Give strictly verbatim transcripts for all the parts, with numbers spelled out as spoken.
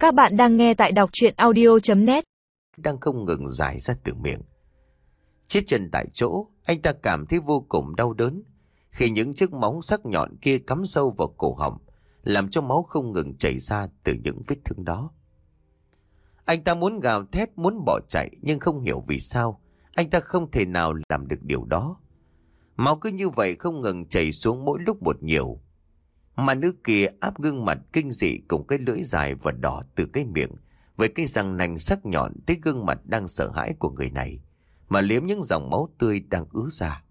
Các bạn đang nghe tại đọc truyện audio chấm net. Đang không ngừng dài ra từ miệng. Chết chân tại chỗ, anh ta cảm thấy vô cùng đau đớn khi những chiếc móng sắc nhọn kia cắm sâu vào cổ họng, làm cho máu không ngừng chảy ra từ những vết thương đó. Anh ta muốn gào thét, muốn bỏ chạy, nhưng không hiểu vì sao anh ta không thể nào làm được điều đó. Máu cứ như vậy không ngừng chảy xuống mỗi lúc một nhiều. Mà nữ kia áp gương mặt kinh dị cùng cái lưỡi dài và đỏ từ cái miệng, với cái răng nanh sắc nhọn tới gương mặt đang sợ hãi của người này, mà liếm những dòng máu tươi đang ứa ra.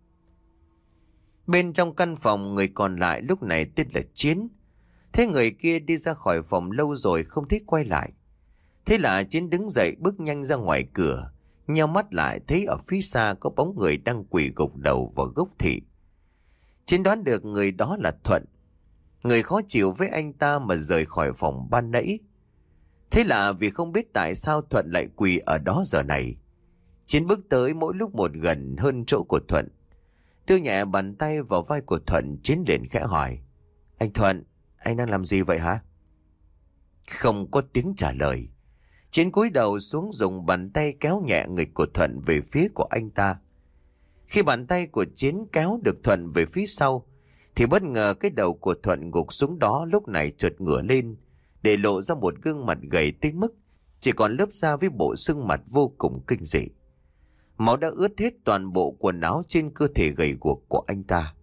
Bên trong căn phòng, người còn lại lúc này tên là Chiến. Thế người kia đi ra khỏi phòng lâu rồi không thấy quay lại. Thế là Chiến đứng dậy bước nhanh ra ngoài cửa, nheo mắt lại thấy ở phía xa có bóng người đang quỳ gục đầu vào gốc thị. Chiến đoán được người đó là Thuận, người khó chịu với anh ta mà rời khỏi phòng ban nãy. Thế là vì không biết tại sao Thuận lại quỳ ở đó giờ này, Chiến bước tới mỗi lúc một gần hơn chỗ của Thuận, đưa nhẹ bàn tay vào vai của Thuận. Chiến liền khẽ hỏi: "Anh Thuận, anh đang làm gì vậy hả?" Không có tiếng trả lời. Chiến cúi đầu xuống dùng bàn tay kéo nhẹ người của Thuận về phía của anh ta. Khi bàn tay của Chiến kéo được Thuận về phía sau, thì bất ngờ cái đầu của Thuận gục xuống đó lúc này chợt ngửa lên, để lộ ra một gương mặt gầy tới mức chỉ còn lớp da với bộ xương mặt vô cùng kinh dị. Máu đã ướt hết toàn bộ quần áo trên cơ thể gầy guộc của anh ta.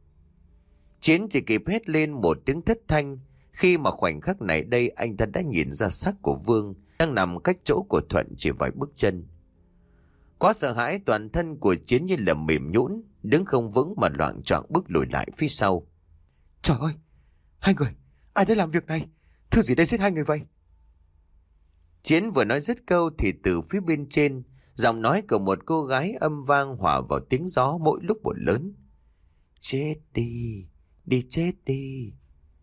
Chiến chỉ kịp hét lên một tiếng thất thanh khi mà khoảnh khắc này đây anh ta đã nhìn ra xác của Vương đang nằm cách chỗ của Thuận chỉ vài bước chân. Quá sợ hãi, toàn thân của Chiến như là mềm nhũn, đứng không vững mà loạng choạng bước lùi lại phía sau. Trời ơi, hai người, ai đã làm việc này? Thứ gì đã giết hai người vậy? Chiến vừa nói dứt câu thì từ phía bên trên, giọng nói của một cô gái âm vang hòa vào tiếng gió mỗi lúc một lớn: "Chết đi, đi chết đi."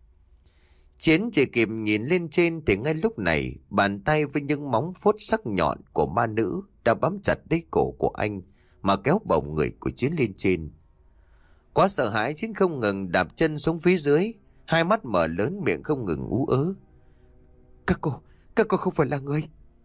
Chiến chỉ kịp nhìn lên trên thì ngay lúc này, bàn tay với những móng vuốt sắc nhọn của ma nữ đã bám chặt lấy cổ của anh mà kéo bổng người của Chiến lên trên. Quá sợ hãi, Chiến không ngừng đạp chân xuống phía dưới, hai mắt mở lớn, miệng không ngừng ú ớ: Các cô, các cô không phải là người.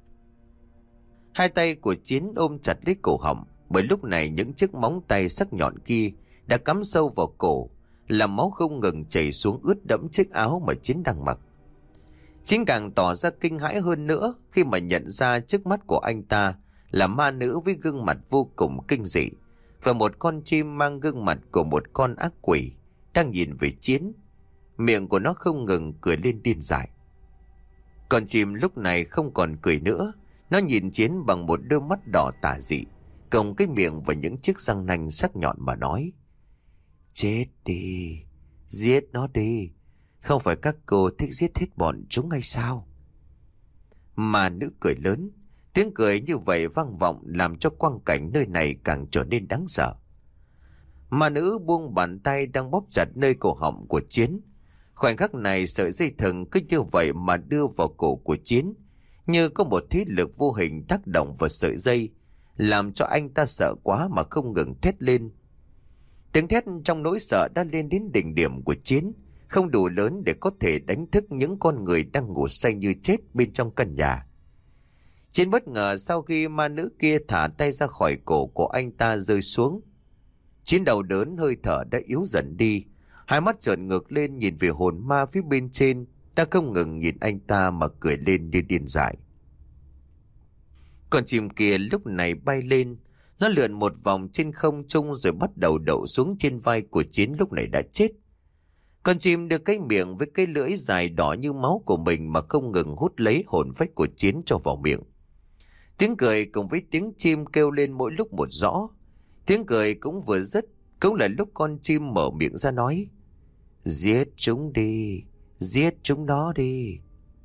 Hai tay của Chiến ôm chặt lấy cổ họng, bởi lúc này những chiếc móng tay sắc nhọn kia đã cắm sâu vào cổ, làm máu không ngừng chảy xuống ướt đẫm chiếc áo mà Chiến đang mặc. Chiến càng tỏ ra kinh hãi hơn nữa khi mà nhận ra trước mắt của anh ta là ma nữ với gương mặt vô cùng kinh dị, và một con chim mang gương mặt của một con ác quỷ đang nhìn về Chiến. Miệng của nó không ngừng cười lên điên dại. Con chim lúc này không còn cười nữa, nó nhìn Chiến bằng một đôi mắt đỏ tà dị, cộng cái miệng và những chiếc răng nanh sắc nhọn mà nói: "Chết đi, giết nó đi, không phải các cô thích giết hết bọn chúng hay sao?" Mà nữ cười lớn, tiếng cười như vậy vang vọng làm cho quang cảnh nơi này càng trở nên đáng sợ. Mà nữ buông bàn tay đang bóp chặt nơi cổ họng của Chiến. Khoảnh khắc này, sợi dây thừng cứ như vậy mà đưa vào cổ của Chiến, như có một thế lực vô hình tác động vào sợi dây, làm cho anh ta sợ quá mà không ngừng thét lên. Tiếng thét trong nỗi sợ đã lên đến đỉnh điểm của Chiến, không đủ lớn để có thể đánh thức những con người đang ngủ say như chết bên trong căn nhà. Chiến bất ngờ sau khi ma nữ kia thả tay ra khỏi cổ của anh ta rơi xuống. Chiến đầu đớn, hơi thở đã yếu dần đi, hai mắt trợn ngược lên nhìn về hồn ma phía bên trên, đang không ngừng nhìn anh ta mà cười lên như điên dại. Con chim kia lúc này bay lên, nó lượn một vòng trên không trung rồi bắt đầu đậu xuống trên vai của Chiến lúc này đã chết. Con chim đưa cái miệng với cái lưỡi dài đỏ như máu của mình mà không ngừng hút lấy hồn phách của Chiến cho vào miệng. Tiếng cười cùng với tiếng chim kêu lên mỗi lúc một rõ. Tiếng cười cũng vừa dứt, cũng là lúc con chim mở miệng ra nói: "Giết chúng đi, giết chúng nó đi."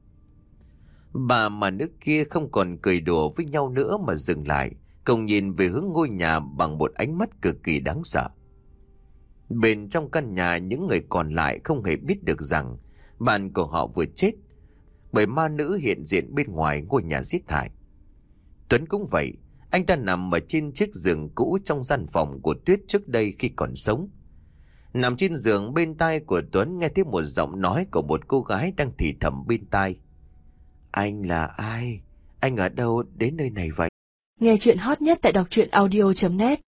Bà mà nước kia không còn cười đùa với nhau nữa mà dừng lại, cùng nhìn về hướng ngôi nhà bằng một ánh mắt cực kỳ đáng sợ. Bên trong căn nhà, những người còn lại không hề biết được rằng bạn của họ vừa chết, bởi ma nữ hiện diện bên ngoài ngôi nhà giết hại. Tuấn cũng vậy, anh ta nằm ở trên chiếc giường cũ trong gian phòng của Tuyết trước đây khi còn sống. Nằm trên giường, bên tai của Tuấn nghe thấy một giọng nói của một cô gái đang thì thầm bên tai: Anh là ai? Anh ở đâu đến nơi này vậy? Nghe chuyện hot nhất tại đọc truyện audio chấm net.